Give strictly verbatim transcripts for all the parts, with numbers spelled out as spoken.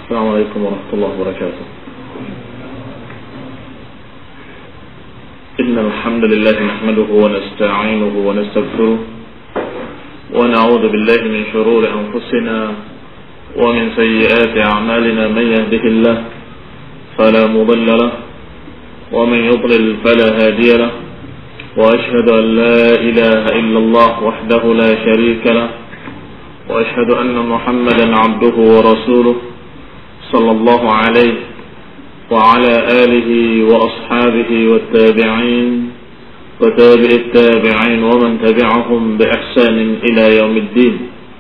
Assalamualaikum warahmatullahi wabarakatuh. Innal hamdalillah nahmaduhu wa nasta'inuhu wa nastaghfiruh wa na'udzu billahi min shururi anfusina wa min sayyiati a'malina man yahdihillah fala mudilla lahu wa man yudlil fala hadiya lahu wa ashhadu an la ilaha illallah wahdahu la sharika lahu wa ashhadu anna Muhammadan 'abduhu wa rasuluh sallallahu alaihi wa ala alihi wa ashabihi wa tabi'in wa tabi'it tabi'in wa man tabi'ahum bi ihsanin ila yaumiddin.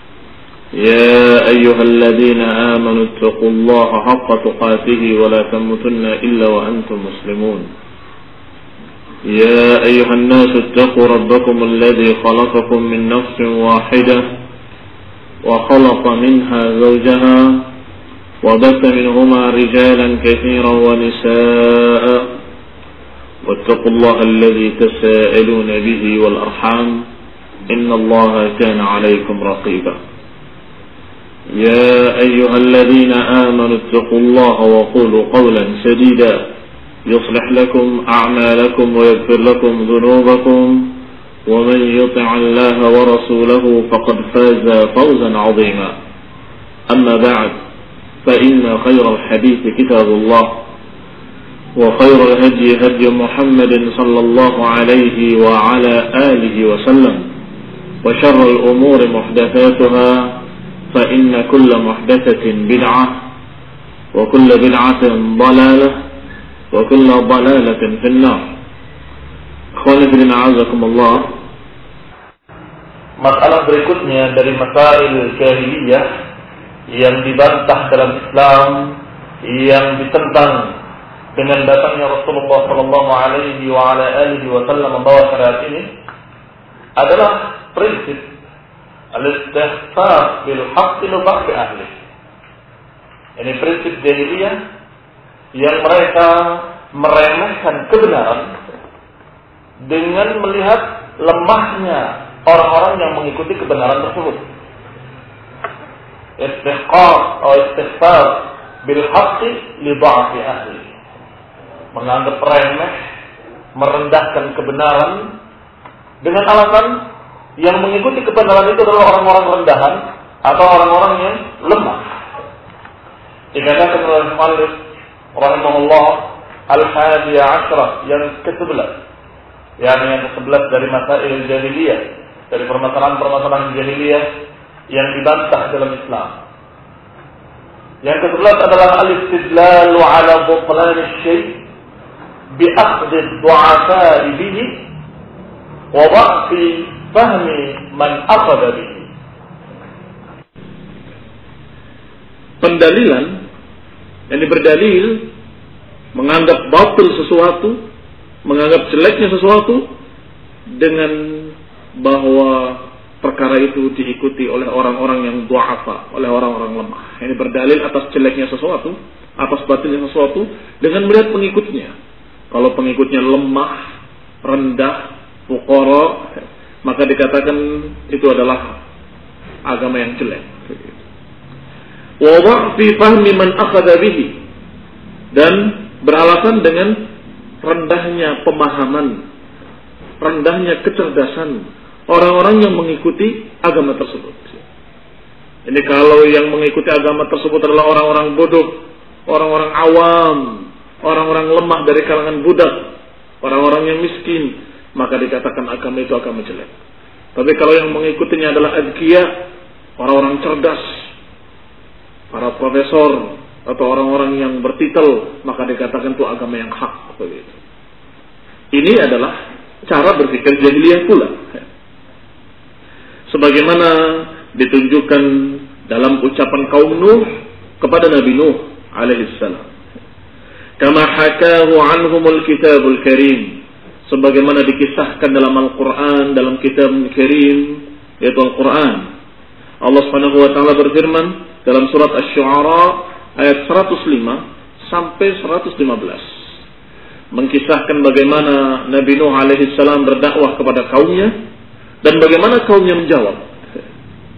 Ya ayyuhalladhina amanu ittaqullaha haqqa tuqatih wa la tamutunna illa wa antum muslimun. Ya ayyuhan nasu ittaqu rabbakum alladhi khalaqakum min nafsin wahidah wa khalaqa minha zawjaha وبث منهما رجالا كثيرا ونساء واتقوا الله الذي تساءلون به والأرحام إن الله كان عليكم رقيبا. يا أيها الذين آمنوا اتقوا الله وقولوا قولا سديدا يصلح لكم أعمالكم ويغفر لكم ذنوبكم ومن يطع الله ورسوله فقد فاز فوزا عظيما. أما بعد، فإن خير الحديث كتاب الله وخير الهدي هدي محمد صلى الله عليه وعلى آله وسلم وشر الأمور محدثاتها فإن كل محدثة بدعة وكل بدعة ضلالة وكل ضلالة في النار. Ikhwani fillah, a'azakum Allah. Masalah berikutnya dari masail jahiliyah yang dibantah dalam Islam, yang ditentang dengan datangnya Rasulullah sallallahu alaihi wa ala alihi wasallam membawa syariat ini adalah prinsip al-istihqaq bil haqq li ba'd ahli. Ini prinsip jahiliyah yang mereka meremehkan kebenaran dengan melihat lemahnya orang-orang yang mengikuti kebenaran tersebut. Istihqaq atau istighfar bil haqqi li dha'fi ahli, menganggap remeh, merendahkan kebenaran dengan alasan yang mengikuti kebenaran itu adalah orang-orang rendahan atau orang-orang yang lemah. Dikatakan oleh Malik rahimahullah al-hadiya asyrah, yang ke-sebelas, yakni yang ke-sebelas dari masail jahiliyah, dari permasalahan-permasalahan jahiliyah yang dibantah dalam Islam. Yang ke-sebelas adalah al-istidlalu ala butlan asy-syai' bi akhdh ad-du'afa bihi wa dha'fi fahmi man akhadha bihi. Pendalilan, yang berdalil menganggap batil sesuatu, menganggap jeleknya sesuatu dengan bahwa perkara itu diikuti oleh orang-orang yang du'afa, oleh orang-orang lemah. Ini berdalil atas jeleknya sesuatu, atas batilnya sesuatu dengan melihat pengikutnya. Kalau pengikutnya lemah, rendah, fuqara, maka dikatakan itu adalah agama yang jelek. Wa dha'fi fahmi man akhadha bihi, dan beralasan dengan rendahnya pemahaman, rendahnya kecerdasan orang-orang yang mengikuti agama tersebut. Ini kalau yang mengikuti agama tersebut adalah orang-orang bodoh, orang-orang awam, orang-orang lemah dari kalangan budak, orang-orang yang miskin, maka dikatakan agama itu agama jelek. Tapi kalau yang mengikutinya adalah azkiya, orang-orang cerdas, para profesor atau orang-orang yang bertitel, maka dikatakan itu agama yang hak. Begitu. Ini adalah cara berpikir jahiliyah pula, sebagaimana ditunjukkan dalam ucapan kaum Nuh kepada Nabi Nuh alaihi salam. Kama hakahu anhumul kitabul karim, sebagaimana dikisahkan dalam Al-Qur'an, dalam kitab karim, yaitu Al-Qur'an. Allah Subhanahu wa taala berfirman dalam surat Asy-Syu'ara ayat seratus lima sampai seratus lima belas, mengkisahkan bagaimana Nabi Nuh alaihi salam berdakwah kepada kaumnya dan bagaimana kaumnya menjawab.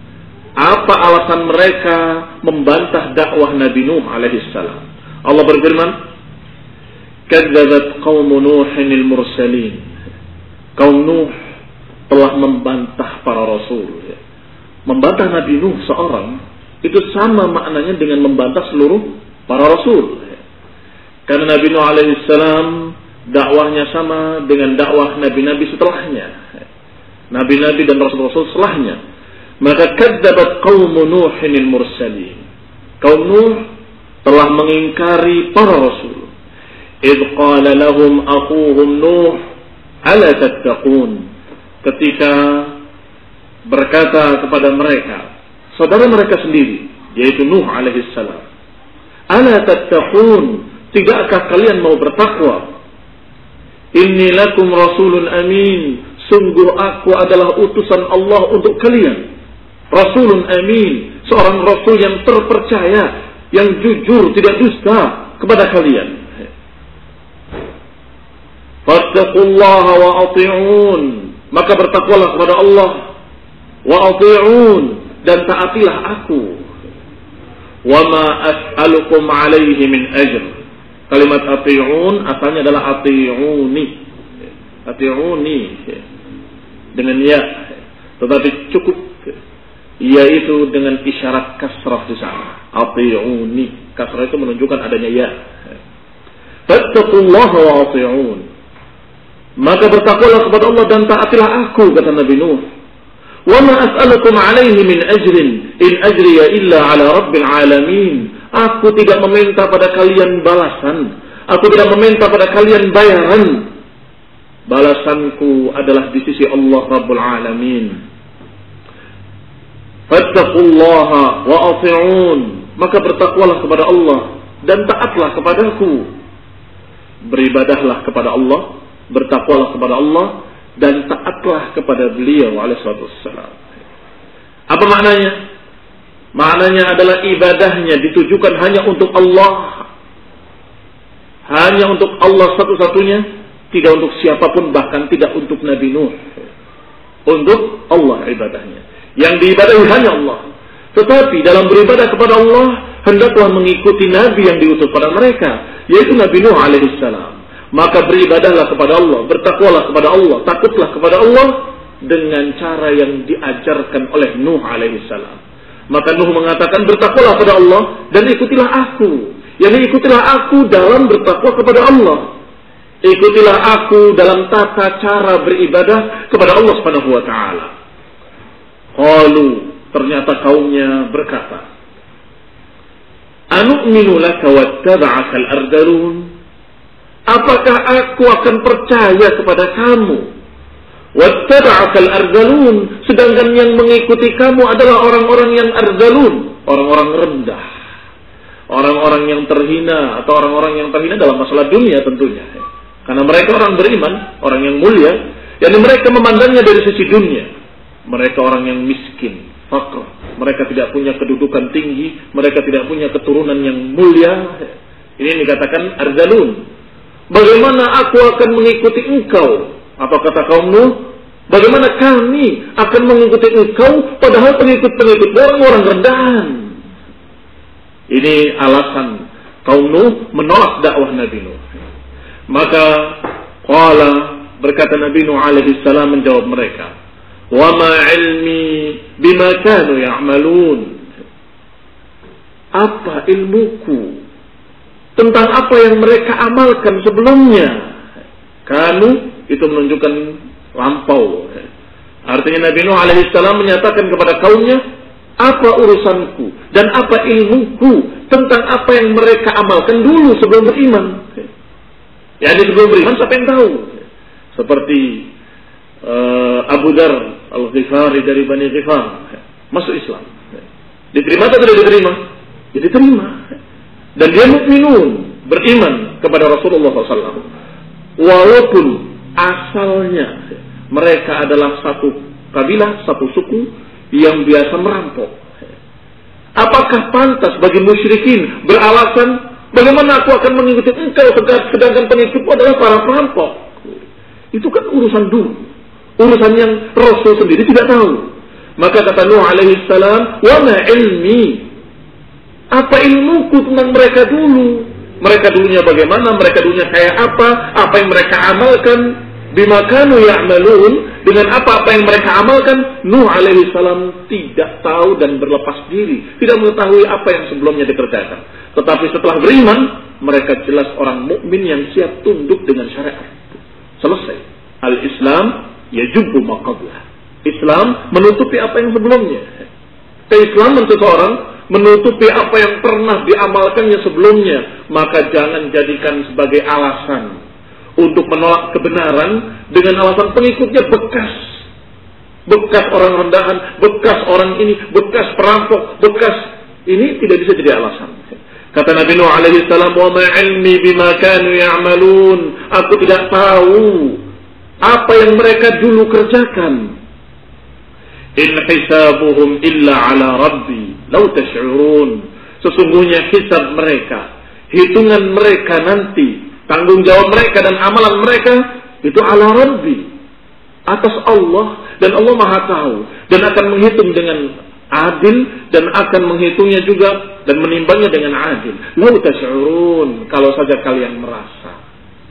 Apa alasan mereka membantah dakwah Nabi Nuh alaihissalam? Allah berfirman, "Kadzabat qaum Nuhin al-mursalin." Kaum Nuh telah membantah para rasul. Membantah Nabi Nuh seorang itu sama maknanya dengan membantah seluruh para rasul. Karena Nabi Nuh alaihissalam dakwahnya sama dengan dakwah nabi-nabi setelahnya, nabi-nabi dan rasul-rasul setelahnya. Maka kadzabat qaum Nuhin al-mursalin. Kaum Nuh telah mengingkari para rasul. Idh qala lahum akhuhum Nuh ala tattaqun. Ketika berkata kepada mereka, saudara mereka sendiri, yaitu Nuh alaihissalam, ala tattaqun, tidakkah kalian mau bertakwa? Inni lakum rasulun amin, sungguh aku adalah utusan Allah untuk kalian. Rasulun amin, seorang rasul yang terpercaya, yang jujur, tidak dusta kepada kalian. Fattaqullaha wa ati'un, maka bertakwalah kepada Allah, wa ati'un, dan taatilah aku. Wa ma as'alukum alaihi min ajr. Kalimat ati'un asalnya adalah ati'uni. Ati'uni dengan ya, tetapi cukup yaitu dengan isyarat kasrah di sana. Ati'uni. Kasrah itu menunjukkan adanya ya. Fattaqullaha wa ati'un. Maka bertakwalah kepada Allah dan taatilah aku, kata Nabi Nuh. Wa ma as'alukum alaihi min ajrin in ajriya illa ala rabbil alamin. Aku tidak meminta pada kalian balasan. Aku tidak meminta pada kalian bayaran. Balasanku adalah di sisi Allah Rabbul Alamin. Fattaqullaha wa ati'un. Maka bertakwalah kepada Allah dan taatlah kepadaku. Beribadahlah kepada Allah, bertakwalah kepada Allah, dan taatlah kepada beliau alaihi wassalam. Apa maknanya? Maknanya adalah ibadahnya ditujukan hanya untuk Allah. Hanya untuk Allah satu-satunya, tidak untuk siapapun, bahkan tidak untuk Nabi Nuh. Untuk Allah ibadahnya. Yang diibadahi hanya Allah. Tetapi dalam beribadah kepada Allah, hendaklah mengikuti Nabi yang diutus pada mereka, yaitu Nabi Nuh alaihissalam. Maka beribadahlah kepada Allah, bertakwalah kepada Allah, takutlah kepada Allah dengan cara yang diajarkan oleh Nuh alaihissalam. Maka Nuh mengatakan, bertakwalah kepada Allah dan ikutilah aku. Yani ikutilah aku dalam bertakwa kepada Allah. Ikutilah aku dalam tata cara beribadah kepada Allah Subhanahu wa taala. Qalu, ternyata kaumnya berkata, anu'minu laka wattaba'aka al-ardalun? Apakah aku akan percaya kepada kamu? Wattaba'aka al-ardalun, sedangkan yang mengikuti kamu adalah orang-orang yang ardalun, orang-orang rendah, orang-orang yang terhina, atau orang-orang yang terhina dalam masalah dunia tentunya. Karena mereka orang beriman, orang yang mulia, yang mereka memandangnya dari sisi dunia. Mereka orang yang miskin, fakir. Mereka tidak punya kedudukan tinggi, mereka tidak punya keturunan yang mulia. Ini dikatakan ardalun. Bagaimana aku akan mengikuti engkau? Apa kata kaum Nuh? Bagaimana kami akan mengikuti engkau padahal pengikut-pengikut orang-orang rendahan? Ini alasan kaum Nuh menolak dakwah Nabi Nuh. Maka qala, berkata Nabi Nuh alaihi salam menjawab mereka, wa ma ilmi bima kanu ya'malun. Apa ilmuku tentang apa yang mereka amalkan sebelumnya? Kanu itu menunjukkan lampau. Artinya Nabi Nuh alaihi salam menyatakan kepada kaumnya, apa urusanku dan apa ilmuku tentang apa yang mereka amalkan dulu sebelum beriman. Ya, ini sebelum beriman siapa yang tahu? Seperti uh, Abu Dar Al-Ghifari dari Bani Ghifar masuk Islam. Diterima atau tidak diterima? Ya diterima. Dan dia mukminun, beriman kepada Rasulullah shallallahu alaihi wasallam. Walaupun asalnya mereka adalah satu kabilah, satu suku yang biasa merampok. Apakah pantas bagi musyrikin beralasan, bagaimana aku akan mengikuti engkau sedangkan pengikutmu adalah para perampok? Itu kan urusan dulu, urusan yang Rasul sendiri tidak tahu. Maka kata Nuh alaihi salam, "Wa ma ilmi?" Apa ilmuku tentang mereka dulu? Mereka dulunya bagaimana? Mereka dulunya kayak apa? Apa yang mereka amalkan? Bima kanu ya'malun, dengan apa-apa yang mereka amalkan. Nuh alaihi salam tidak tahu dan berlepas diri, tidak mengetahui apa yang sebelumnya dikerjakan. Tetapi setelah beriman, mereka jelas orang mukmin yang siap tunduk dengan syariat. Selesai. Al-Islam yajubu ma qablah. Islam menutupi apa yang sebelumnya. Keislaman seseorang menutupi apa yang pernah diamalkannya sebelumnya. Maka jangan jadikan sebagai alasan untuk menolak kebenaran dengan alasan pengikutnya bekas. Bekas orang rendahan, bekas orang ini, bekas perampok, bekas ini tidak bisa jadi alasan. Kata Nabi Nuh alaihi salam, "Wa ma 'ilmi bima kanu ya'malun." Aku tidak tahu apa yang mereka dulu kerjakan. In hisabuhum illa ala rabbi law tash'urun. Sesungguhnya hisab mereka, hitungan mereka nanti, tanggung jawab mereka dan amalan mereka itu ala rabbi, atas Allah, dan Allah Maha tahu dan akan menghitung dengan adil dan akan menghitungnya juga dan menimbangnya dengan adil. Law tash'urun, kalau saja kalian merasa.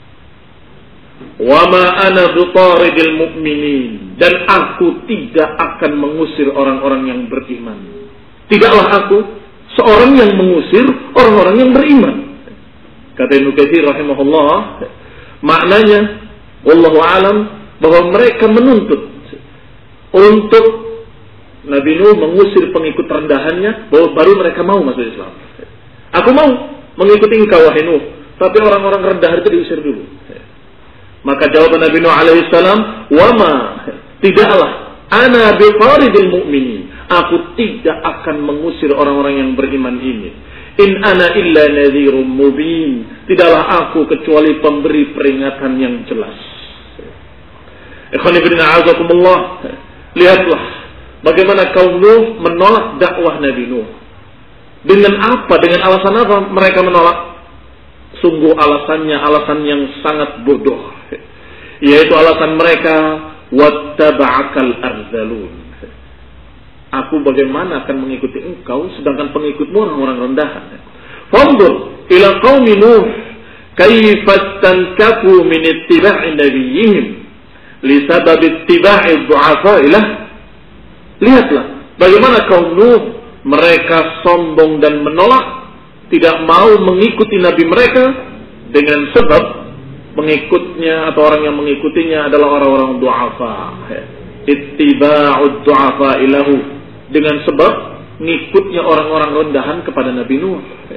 Wa ma ana bitaridil mu'minin, dan aku tidak akan mengusir orang-orang yang beriman. Tidaklah aku seorang yang mengusir orang-orang yang beriman. Kata Ibnu Katsir rahimahullah, maknanya wallahu alam, bahwa mereka menuntut untuk Nabi Nuh mengusir pengikut rendahannya, bahwa baru mereka mau masuk Islam. Aku mau mengikuti engkau wahai Nuh, tapi orang-orang rendahan itu diusir dulu. Maka jawaban Nabi Nuh alaihi salam, "Wa ma, tidaklah ana bifaridil mu'minin, aku tidak akan mengusir orang-orang yang beriman ini. In ana illa nadhirum mubin, tidaklah aku kecuali pemberi peringatan yang jelas." Ikhwan fillah azakumullah, lihatlah bagaimana kaum Nuh menolak dakwah Nabi Nuh. Dengan apa? Dengan alasan apa mereka menolak? Sungguh alasannya alasan yang sangat bodoh, yaitu alasan mereka, wattaba'akal arzalun. Aku bagaimana akan mengikuti engkau sedangkan pengikutmu orang-orang rendahan. Fanzur ila qaumi Nuh kaifa stankafu min ittiba'i nabiyyihim li sabab ittiba'i du'afa ilah. Lihatlah bagaimana kaum Nuh, mereka sombong dan menolak, tidak mau mengikuti nabi mereka dengan sebab pengikutnya atau orang yang mengikutinya adalah orang-orang du'afa. Ittiba'ud du'afa ilahu, dengan sebab ngikutnya orang-orang rendahan kepada Nabi Nuh.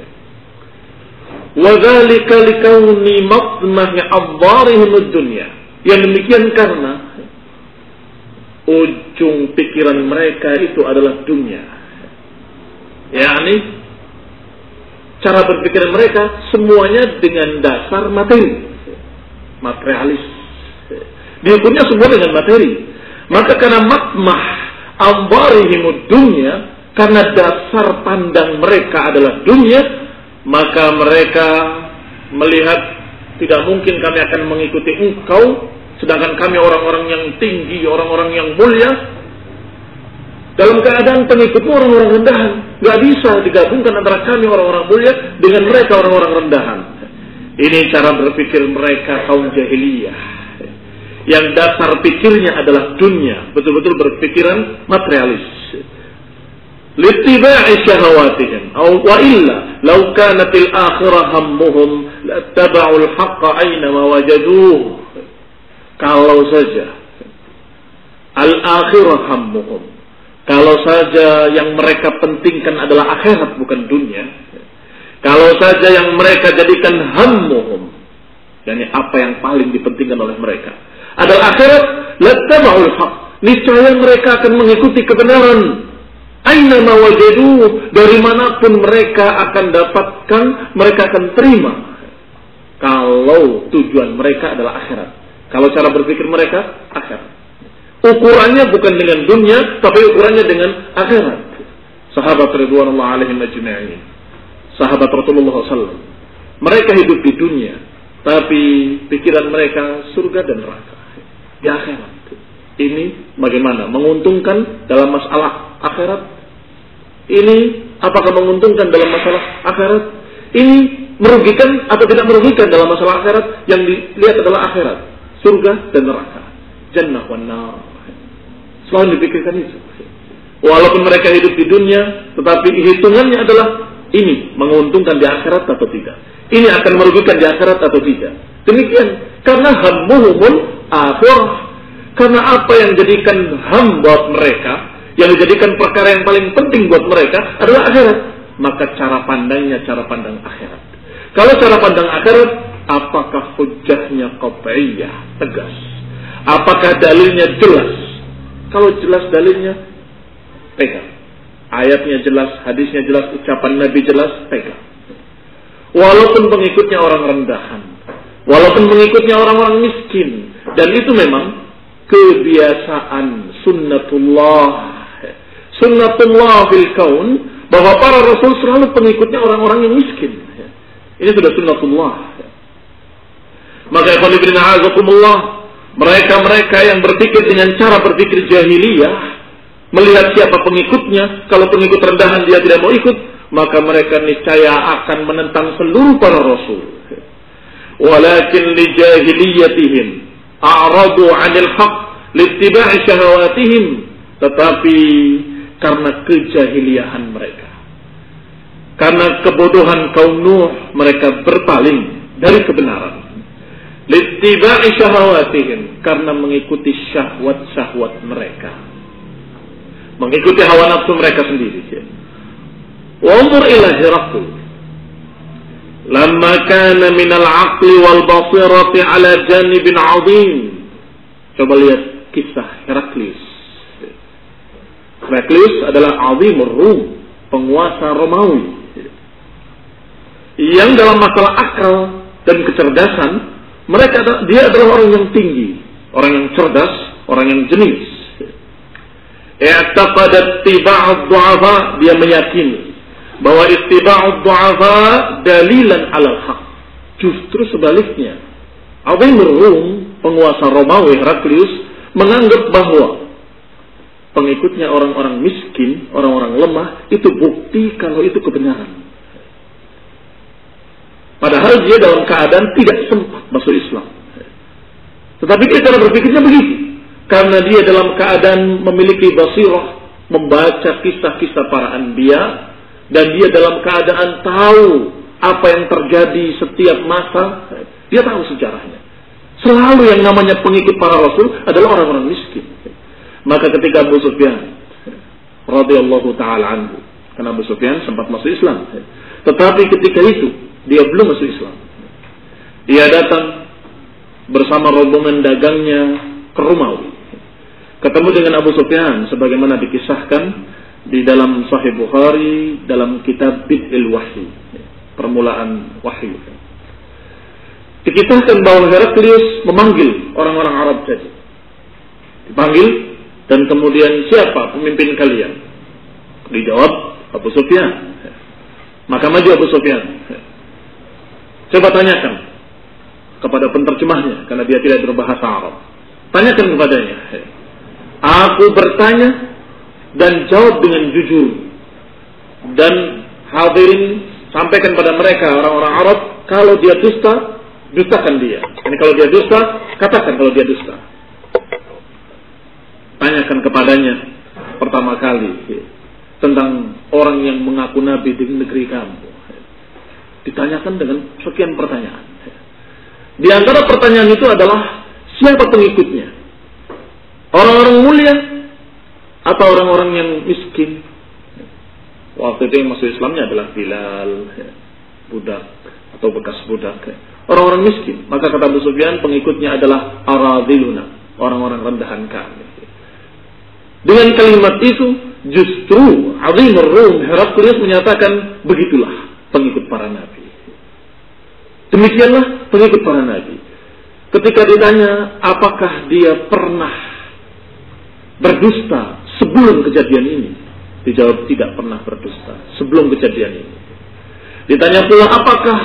Wa dzalika likauni matmahi adharihim ad-dunya. Yang demikian karena ujung pikiran mereka itu adalah dunia. yakni cara berpikir mereka semuanya dengan dasar materi, materialis. Diukurnya semua dengan materi. Maka karena matmah ambarihimud dunya, karena dasar pandang mereka adalah dunia, maka mereka melihat tidak mungkin kami akan mengikuti engkau, sedangkan kami orang-orang yang tinggi, orang-orang yang mulia, dalam keadaan pengikutmu orang-orang rendahan. Gak bisa digabungkan antara kami orang-orang mulia dengan mereka orang-orang rendahan. Ini cara berpikir mereka kaum jahiliyah, yang dasar pikirnya adalah dunia, betul-betul berpikiran materialis. Littiba'i syahawatihim, aw wa illa law kanatil akhirah hammuhum lattaba'ul haqqa aina ma wajaduh. Kalau saja al-akhirah hammuhum, kalau saja yang mereka pentingkan adalah akhirat bukan dunia, kalau saja yang mereka jadikan hammuhum, yakni apa yang paling dipentingkan oleh mereka adalah akhirat, lattaba'ul haqq, niscaya mereka akan mengikuti kebenaran. Aina ma wajadu, dari manapun mereka akan dapatkan, mereka akan terima. Kalau tujuan mereka adalah akhirat, kalau cara berpikir mereka akhirat, ukurannya bukan dengan dunia, tapi ukurannya dengan akhirat. Sahabat ridwanullah alaihim ajma'in, sahabat Rasulullah sallallahu alaihi wasallam, mereka hidup di dunia, tapi pikiran mereka surga dan neraka, di akhirat. Ini bagaimana? Menguntungkan dalam masalah akhirat? Ini apakah menguntungkan dalam masalah akhirat? Ini merugikan atau tidak merugikan dalam masalah akhirat? Yang dilihat adalah akhirat, surga dan neraka, jannah wan nar. Selalu dipikirkan itu. Walaupun mereka hidup di dunia, tetapi hitungannya adalah ini menguntungkan di akhirat atau tidak. Ini akan merugikan di akhirat atau tidak. Demikian. Karena hammuhumul akhirah. Karena apa yang jadikan ham buat mereka, yang dijadikan perkara yang paling penting buat mereka adalah akhirat. Maka cara pandangnya cara pandang akhirat. Kalau cara pandang akhirat, apakah hujjahnya qat'iyyah, tegas? Apakah dalilnya jelas? Kalau jelas dalilnya, pegang. Ayatnya jelas, hadisnya jelas, ucapan Nabi jelas, pegang. Walaupun pengikutnya orang rendahan, walaupun pengikutnya orang-orang miskin, dan itu memang kebiasaan sunnatullah, sunnatullah fil kaun, bahwa para rasul selalu pengikutnya orang-orang yang miskin. Ini sudah sunnatullah. Maka ikhwan fillah a'azakumullah, mereka-mereka yang berpikir dengan cara berpikir jahiliyah, melihat siapa pengikutnya, kalau pengikut rendahan dia tidak mau ikut, maka mereka niscaya akan menentang seluruh para rasul. Walakin li jahiliyatihim a'radu 'anil haqq littiba'i syahawatihim, tetapi karena kejahiliahan mereka, karena kebodohan kaum Nuh, mereka berpaling dari kebenaran. Littiba'i syahawatihim, karena mengikuti syahwat-syahwat mereka, mengikuti hawa nafsu mereka sendiri. Wa umur ila Herakl, lamma kana min al-aqli wal basirati ala janibin 'azim. Coba lihat kisah Heraklius. Heraklius adalah azimur Rum, penguasa Romawi, yang dalam masalah akal dan kecerdasan, mereka dia adalah orang yang tinggi, orang yang cerdas, orang yang jenius. I'taqadat tiba'ud du'afa, dia meyakini bahwa istiba'ud du'afa dalilan 'alal haq. Justru sebaliknya, azimur Rum, penguasa Romawi Heraklius, menganggap bahwa pengikutnya orang-orang miskin, orang-orang lemah, itu bukti kalau itu kebenaran. Padahal dia dalam keadaan tidak sempat masuk Islam. Tetapi dia cara berpikirnya begitu. Karena dia dalam keadaan memiliki basirah, membaca kisah-kisah para anbiya, dan dia dalam keadaan tahu apa yang terjadi setiap masa. Dia tahu sejarahnya. Selalu yang namanya pengikut para rasul adalah orang-orang miskin. Maka ketika Abu Sufyan radhiyallahu ta'ala anhu, karena Abu Sufyan sempat masuk Islam, tetapi ketika itu dia belum masuk Islam, dia datang bersama rombongan dagangnya ke Romawi, ketemu dengan Abu Sufyan sebagaimana dikisahkan di dalam Sahih Bukhari dalam kitab Bid'il Wahyi, permulaan wahyu. Dikisahkan bahwa Heraklius memanggil orang-orang Arab tadi, dipanggil. Dan kemudian siapa pemimpin kalian? Dijawab Abu Sufyan. Maka maju Abu Sufyan. Coba tanyakan kepada penterjemahnya, karena dia tidak berbahasa Arab. Tanyakan kepadanya. Aku bertanya dan jawab dengan jujur. Dan hadirin sampaikan pada mereka orang-orang Arab, kalau dia dusta, dustakan dia. Ini kalau dia dusta, katakan kalau dia dusta. Tanyakan kepadanya pertama kali tentang orang yang mengaku nabi di negeri kamu. Ditanyakan dengan sekian pertanyaan. Di antara pertanyaan itu adalah siapa pengikutnya? Orang-orang mulia atau orang-orang yang miskin? Waktu itu yang masuk Islamnya adalah Bilal, budak atau bekas budak. Orang-orang miskin. Maka kata Abu Sufyan, pengikutnya adalah aradiluna, orang-orang rendahan kami. Dengan kalimat itu, justru azimur Rum Heraklius menyatakan, begitulah pengikut para nabi. Demikianlah pengikut para nabi. Ketika ditanya, apakah dia pernah berdusta sebelum kejadian ini? Dijawab, tidak pernah berdusta sebelum kejadian ini. Ditanya pula, apakah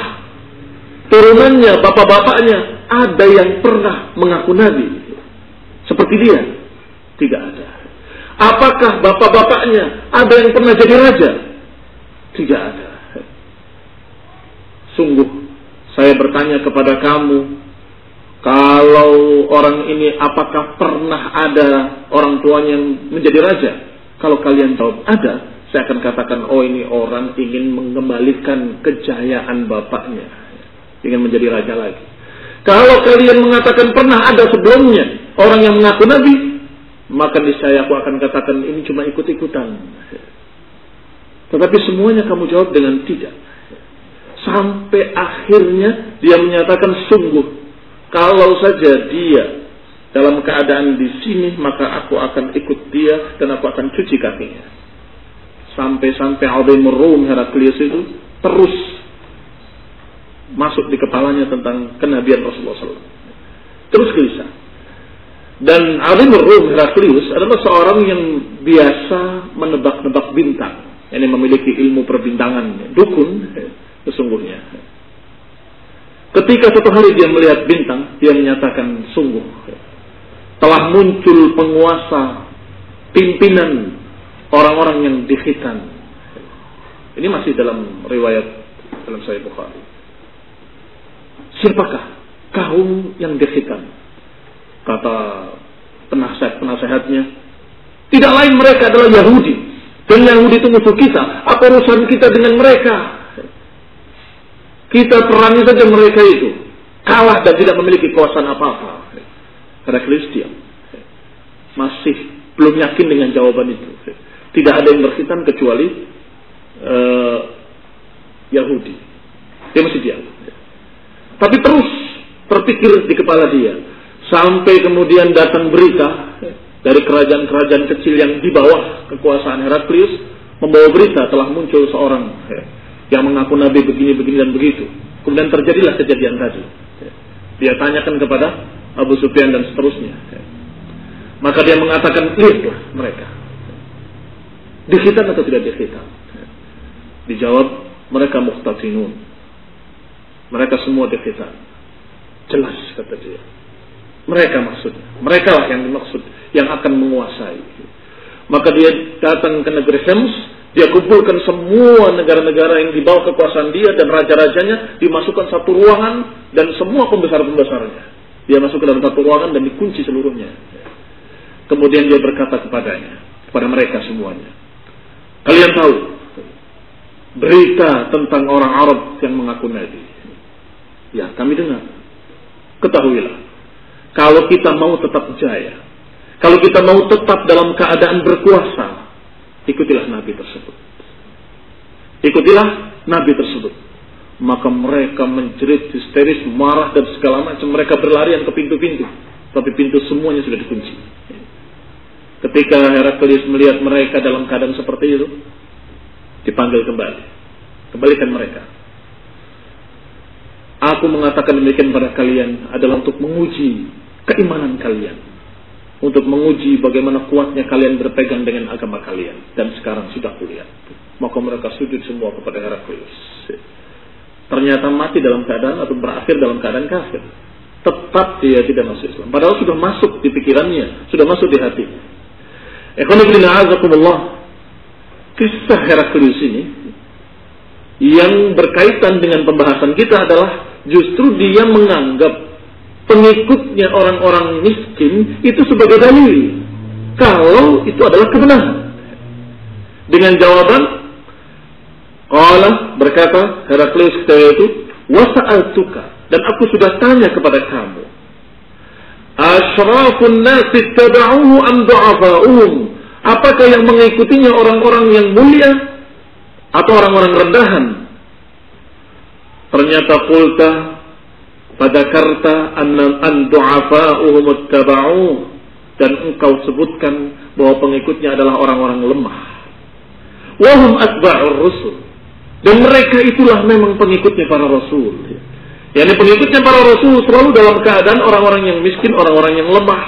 turunannya, bapak-bapaknya, ada yang pernah mengaku nabi seperti dia? Tidak ada. Apakah bapak-bapaknya ada yang pernah jadi raja? Tidak ada. Sungguh, saya bertanya kepada kamu, kalau orang ini apakah pernah ada orang tuanya yang menjadi raja? Kalau kalian jawab ada, saya akan katakan, oh ini orang ingin mengembalikan kejayaan bapaknya, ingin menjadi raja lagi. Kalau kalian mengatakan pernah ada sebelumnya orang yang mengaku nabi, maka niscaya aku akan katakan ini cuma ikut-ikutan. Tetapi semuanya kamu jawab dengan tidak. Sampai akhirnya dia menyatakan sungguh, kalau saja dia dalam keadaan di sini, maka aku akan ikut dia dan aku akan cuci kakinya. Sampai-sampai Azimur Rum Heraklius itu terus masuk di kepalanya tentang kenabian Rasulullah shallallahu alaihi wasallam. Terus gelisah. Dan Azimur Rum Heraklius adalah seorang yang biasa menebak-nebak bintang, yang memiliki ilmu perbintangan, dukun sesungguhnya. Ketika suatu hari dia melihat bintang, dia menyatakan sungguh telah muncul penguasa pimpinan orang-orang yang di khitan. Ini masih dalam riwayat dalam Sahih Bukhari. Siapakah kaum yang di khitan? Kata penasehat-penasehatnya, tidak lain mereka adalah Yahudi. Dan Yahudi itu musuh kita. Apa urusan kita dengan mereka? Kita perangi saja mereka itu. Kalah dan tidak memiliki kuasaan apa-apa. Heraklius diam. Masih belum yakin dengan jawaban itu. Tidak ada yang berkhitan kecuali uh, Yahudi. Dia masih diam. Tapi terus terpikir di kepala dia. Sampai kemudian datang berita dari kerajaan-kerajaan kecil yang di bawah kekuasaan Heraklius, membawa berita telah muncul seorang yang mengaku nabi begini-begini dan begitu. Kemudian terjadilah kejadian tadi. Dia tanyakan kepada Abu Sufyan dan seterusnya. Maka dia mengatakan, lihatlah mereka. Dikhitan atau tidak dikhitan? Dijawab, mereka mukhtatinun. Mereka semua dikhitan. Jelas kata dia. Mereka maksudnya. Mereka lah yang dimaksud, yang akan menguasai. Maka dia datang ke negeri Hems. Dia kumpulkan semua negara-negara yang di bawah kekuasaan dia dan raja-rajanya, dimasukkan satu ruangan dan semua pembesar-pembesarnya. Dia masuk ke dalam satu ruangan dan dikunci seluruhnya. Kemudian dia berkata kepadanya, kepada mereka semuanya, kalian tahu berita tentang orang Arab yang mengaku nabi? Ya, kami dengar. Ketahuilah, kalau kita mau tetap jaya, kalau kita mau tetap dalam keadaan berkuasa, ikutilah Nabi tersebut. Ikutilah Nabi tersebut. Maka mereka menjerit, histeris, marah dan segala macam. Mereka berlarian ke pintu-pintu. Tapi pintu semuanya sudah dikunci. Ketika Heraklius melihat mereka dalam keadaan seperti itu, dipanggil kembali. Kembalikan mereka. Aku mengatakan demikian pada kalian adalah untuk menguji keimanan kalian. Untuk menguji bagaimana kuatnya kalian berpegang dengan agama kalian. Dan sekarang sudah kulihat. Maka mereka sujud semua kepada Heraklius. Ternyata mati dalam keadaan atau berakhir dalam keadaan kafir. Tetap dia tidak masuk Islam. Padahal sudah masuk di pikirannya. Sudah masuk di hatinya. Kisah Heraklius ini yang berkaitan dengan pembahasan kita adalah justru dia menganggap pengikutnya orang-orang miskin itu sebagai dalil kalau itu adalah kebenaran. Dengan jawaban, qala, berkata Heraklius ketika itu, wasa'altuka, dan aku sudah tanya kepada kamu, asyrafun nasi taba'uhu am du'afa'uhum, apakah yang mengikutinya orang-orang yang mulia atau orang-orang rendahan? Ternyata qulta fadzakarta an du'afa'uhum ittaba'uh, dan engkau sebutkan bahwa pengikutnya adalah orang-orang lemah. Wa hum atba'ur rusul, dan mereka itulah memang pengikutnya para rasul. Yani pengikutnya para rasul selalu dalam keadaan orang-orang yang miskin, orang-orang yang lemah.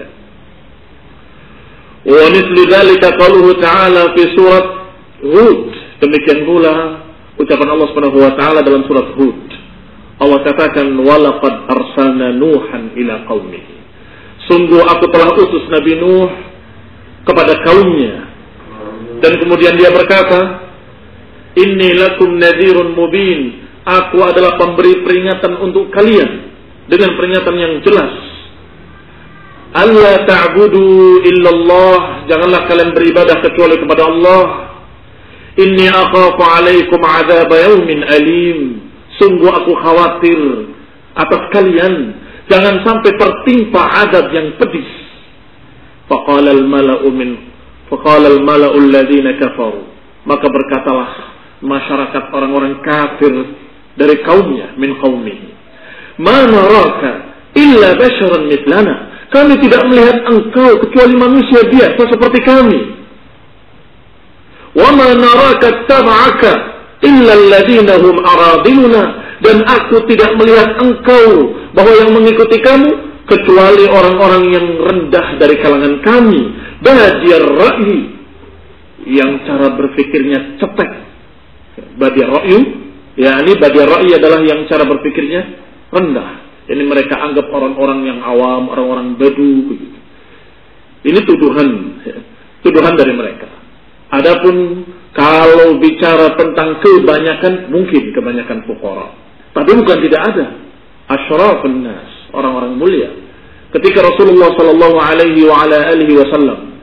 Wa mithlu dzalika qauluhu ta'ala fi surat Hud, demikian pula ucapan Allah Subhanahu wa taala dalam surat Hud. Allah katakan, walaqad arsalna Nuhan ila qaumihi, sungguh aku telah utus Nabi Nuh kepada kaumnya. Dan kemudian dia berkata, inni lakum nadhirun mubin, aku adalah pemberi peringatan untuk kalian dengan peringatan yang jelas. Alla ta'budu illallah, janganlah kalian beribadah kecuali kepada Allah. Inni akhafu alaikum adzab yaumin alim, sungguh aku khawatir atas kalian jangan sampai tertimpa azab yang pedih. Faqala al-mala'u min faqala al-mala'u alladziina kafaru, maka berkatalah masyarakat orang-orang kafir dari kaumnya, min qaumihi, ma naraka illa basharan mithlana, kami tidak melihat engkau kecuali manusia biasa seperti kami. Wa ma naraka tab'aka illa alladziina hum aradiluna, dan aku tidak melihat engkau bahwa yang mengikuti kamu kecuali orang-orang yang rendah dari kalangan kami, badiyar ra'yi, yang cara berpikirnya cetek. Badiyar ra'yu, yakni badiyar ra'yi adalah yang cara berpikirnya rendah. Ini mereka anggap orang-orang yang awam, orang-orang badu. Ini tuduhan, tuduhan dari mereka. Adapun kalau bicara tentang kebanyakan, mungkin kebanyakan fuqara, tapi bukan tidak ada asyrafun nas, orang-orang mulia. Ketika Rasulullah sallallahu alaihi wa ala alihi wasallam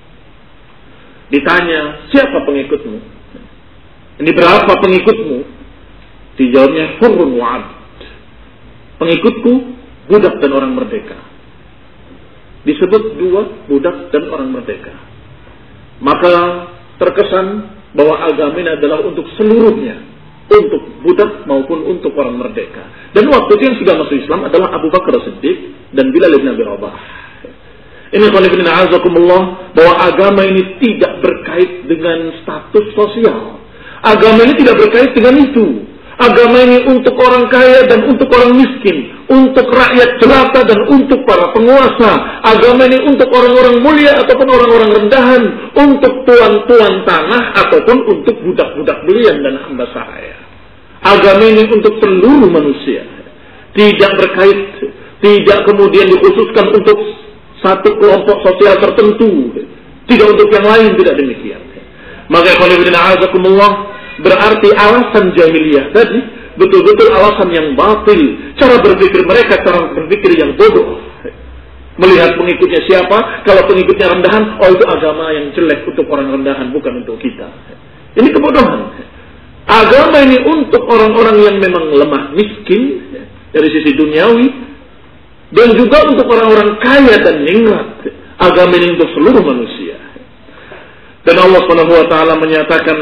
ditanya, siapa pengikutmu? Ini berapa pengikutmu? Dijawabnya hurrun wa 'abd. Pengikutku budak dan orang merdeka. Disebut dua, budak dan orang merdeka. Maka terkesan bahwa agama ini adalah untuk seluruhnya, untuk budak maupun untuk orang merdeka. Dan waktu itu yang sudah masuk Islam adalah Abu Bakar Siddiq dan Bilal bin Abi Rabah. Ini khonifin a'azakumullah, bahwa agama ini tidak berkait dengan status sosial. Agama ini tidak berkait dengan itu. Agama ini untuk orang kaya dan untuk orang miskin, untuk rakyat jelata dan untuk para penguasa. Agama ini untuk orang-orang mulia ataupun orang-orang rendahan, untuk tuan-tuan tanah ataupun untuk budak-budak belian dan hamba sahaya. Agama ini untuk seluruh manusia, tidak berkait, tidak kemudian dikhususkan untuk satu kelompok sosial tertentu, tidak untuk yang lain, tidak demikian. Maka khonifin a'azakumullah, berarti alasan jahiliyah tadi betul-betul alasan yang batil. Cara berpikir mereka, cara berpikir yang bodoh. Melihat pengikutnya siapa, kalau pengikutnya rendahan, oh itu agama yang jelek untuk orang rendahan, bukan untuk kita. Ini kebodohan. Agama ini untuk orang-orang yang memang lemah miskin dari sisi duniawi, dan juga untuk orang-orang kaya dan ningrat. Agama ini untuk seluruh manusia. Dan Allah Subhanahu wa taala menyatakan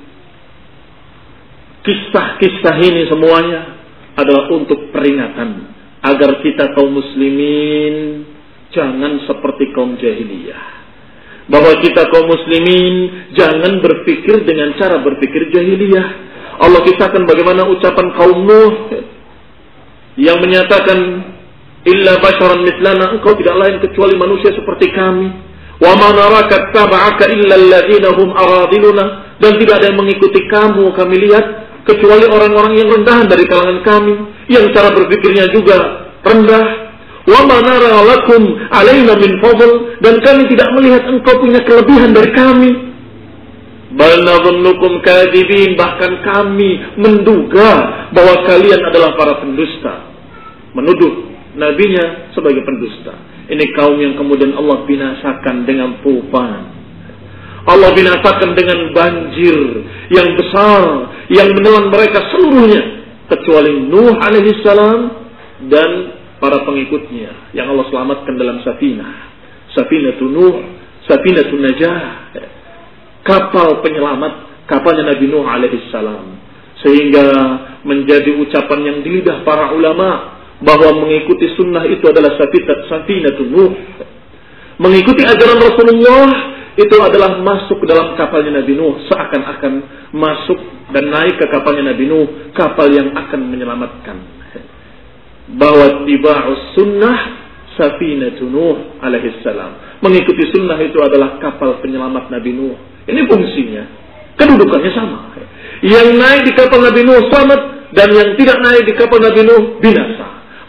kisah-kisah ini semuanya adalah untuk peringatan agar kita kaum muslimin jangan seperti kaum jahiliyah. Bahwa kita kaum muslimin jangan berpikir dengan cara berpikir jahiliyah. Allah kisahkan bagaimana ucapan kaum Nuh yang menyatakan, illa basharan mithlana, engkau tidak lain kecuali manusia seperti kami. Wa ma naraka tab'aka illa alladziina hum aradiluna, dan tidak ada yang mengikuti kamu, kami lihat, kecuali orang-orang yang rendahan dari kalangan kami, yang cara berpikirnya juga rendah. Wa ma nara lakum alaina min fadl, dan kami tidak melihat engkau punya kelebihan dari kami. Bal nadhunnukum kadhibin, bahkan kami menduga bahwa kalian adalah para pendusta. Menuduh nabinya sebagai pendusta. Ini kaum yang kemudian Allah binasakan dengan tufan. Allah binasakan dengan banjir yang besar yang menelan mereka seluruhnya, kecuali Nuh alaihi salam dan para pengikutnya yang Allah selamatkan dalam safinah. Safinatun Nuh, safinatun najah. Kapal penyelamat, kapalnya Nabi Nuh alaihi salam. Sehingga menjadi ucapan yang di lidah para ulama bahwa mengikuti sunnah itu adalah safinatun Nuh. Mengikuti ajaran Rasulullah itu adalah masuk ke dalam kapalnya Nabi Nuh, seakan-akan masuk dan naik ke kapalnya Nabi Nuh, kapal yang akan menyelamatkan. Bahwa tiba'us sunnah safinatun Nuh alaihi salam. Mengikuti sunnah itu adalah kapal penyelamat Nabi Nuh. Ini fungsinya, kedudukannya sama. Yang naik di kapal Nabi Nuh selamat, dan yang tidak naik di kapal Nabi Nuh binasa.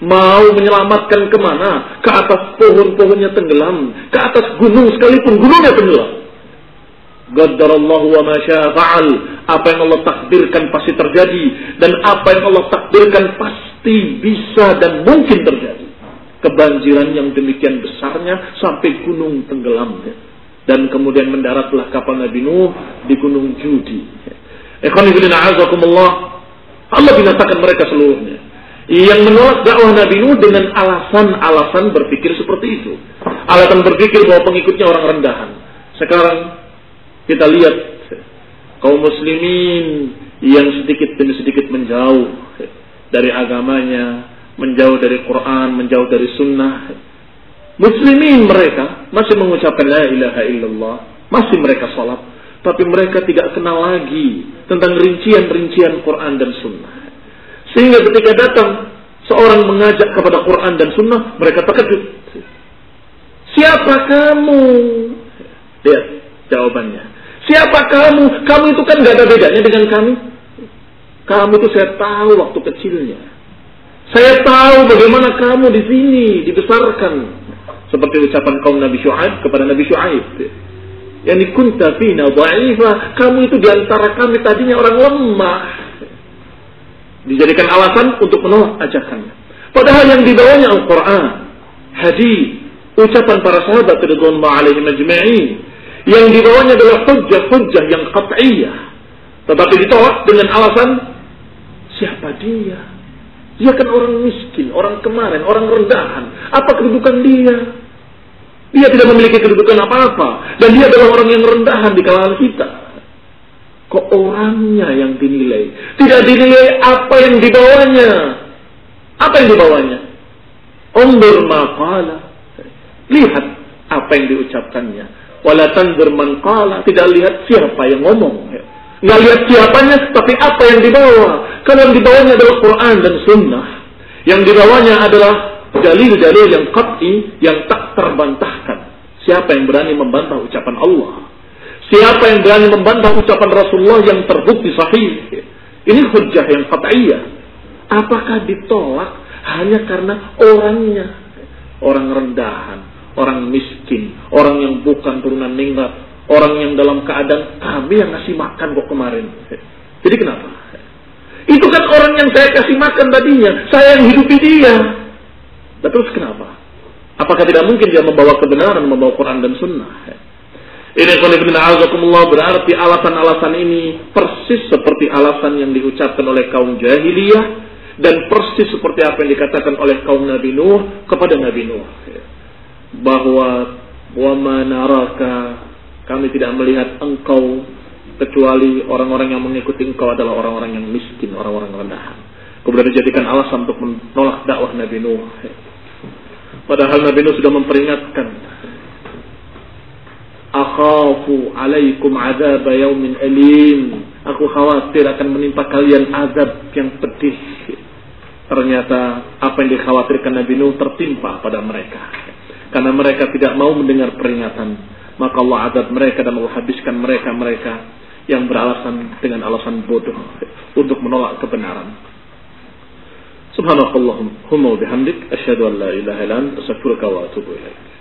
Mau menyelamatkan kemana? Ke atas pohon-pohonnya tenggelam, ke atas gunung sekalipun gunungnya tenggelam. Qaddarallahu wa ma syaa fa'al. Apa yang Allah takdirkan pasti terjadi, dan apa yang Allah takdirkan pasti bisa dan mungkin terjadi. Kebanjiran yang demikian besarnya sampai gunung tenggelam, dan kemudian mendaratlah kapal Nabi Nuh di gunung Judi. Ikhwan fillah a'azakumullah, Allah binasakan mereka seluruhnya. Yang menolak dakwah Nabi Nuh dengan alasan-alasan berpikir seperti itu. Alasan berpikir bahwa pengikutnya orang rendahan. Sekarang kita lihat kaum muslimin yang sedikit demi sedikit menjauh dari agamanya, menjauh dari Quran, menjauh dari sunnah. Muslimin mereka masih mengucapkan la ilaha illallah, masih mereka salat, tapi mereka tidak kenal lagi tentang rincian-rincian Quran dan sunnah. Sehingga ketika datang seorang mengajak kepada Quran dan sunnah, mereka terkejut. Siapa kamu? Lihat jawabannya. Siapa kamu? Kamu itu kan gak ada bedanya dengan kami. Kamu itu saya tahu waktu kecilnya. Saya tahu bagaimana kamu di sini dibesarkan. Seperti ucapan kaum Nabi Syuaib kepada Nabi Syuaib. Yani kunta fina dha'ifah. Kamu itu diantara kami tadinya orang lemah. Dijadikan alasan untuk menolak ajakannya. Padahal yang dibawanya Al-Quran, hadis, ucapan para sahabat radhiyallahu alaihim ajma'in. Yang dibawanya adalah hujjah-hujjah yang qat'iyah. Tetapi ditolak dengan alasan, siapa dia? Dia kan orang miskin, orang kemarin, orang rendahan. Apa kedudukan dia? Dia tidak memiliki kedudukan apa-apa. Dan dia adalah orang yang rendahan di kalangan kita. Kok orangnya yang dinilai? Tidak dinilai apa yang dibawanya. Apa yang dibawanya? Undur maqala. Lihat apa yang diucapkannya. Wala tanzur man qala. Tidak lihat siapa yang ngomong. Nggak lihat siapanya, tapi apa yang dibawa. Kalau yang dibawanya adalah Quran dan Sunnah. Yang dibawanya adalah dalil-dalil yang qat'i, yang tak terbantahkan. Siapa yang berani membantah ucapan Allah? Siapa yang berani membantah ucapan Rasulullah yang terbukti sahih? Ini hujjah yang qat'iyah. Apakah ditolak hanya karena orangnya? Orang rendahan, orang miskin, orang yang bukan turunan ningrat, orang yang dalam keadaan kami yang ngasih makan kok kemarin. Jadi kenapa? Itu kan orang yang saya kasih makan tadinya, saya yang hidupi dia. Terus kenapa? Apakah tidak mungkin dia membawa kebenaran, membawa Quran dan Sunnah? Ini berarti alasan-alasan ini persis seperti alasan yang diucapkan oleh kaum jahiliyah dan persis seperti apa yang dikatakan oleh kaum Nabi Nuh kepada Nabi Nuh, bahwa wa ma naraka, kami tidak melihat engkau kecuali orang-orang yang mengikuti engkau adalah orang-orang yang miskin, orang-orang rendahan. Kemudian dijadikan alasan untuk menolak dakwah Nabi Nuh. Padahal Nabi Nuh sudah memperingatkan, akhafu alaikum azab yaumin alim. Aku khawatir akan menimpa kalian azab yang pedih. Ternyata apa yang dikhawatirkan Nabi Nuh tertimpa pada mereka. Karena mereka tidak mau mendengar peringatan, maka Allah azab mereka dan Allah habiskan mereka-mereka yang beralasan dengan alasan bodoh untuk menolak kebenaran. Subhanakallahumma wa bihamdik, asyhadu an la ilaha illa anta, astaghfiruka wa atubu ilaik.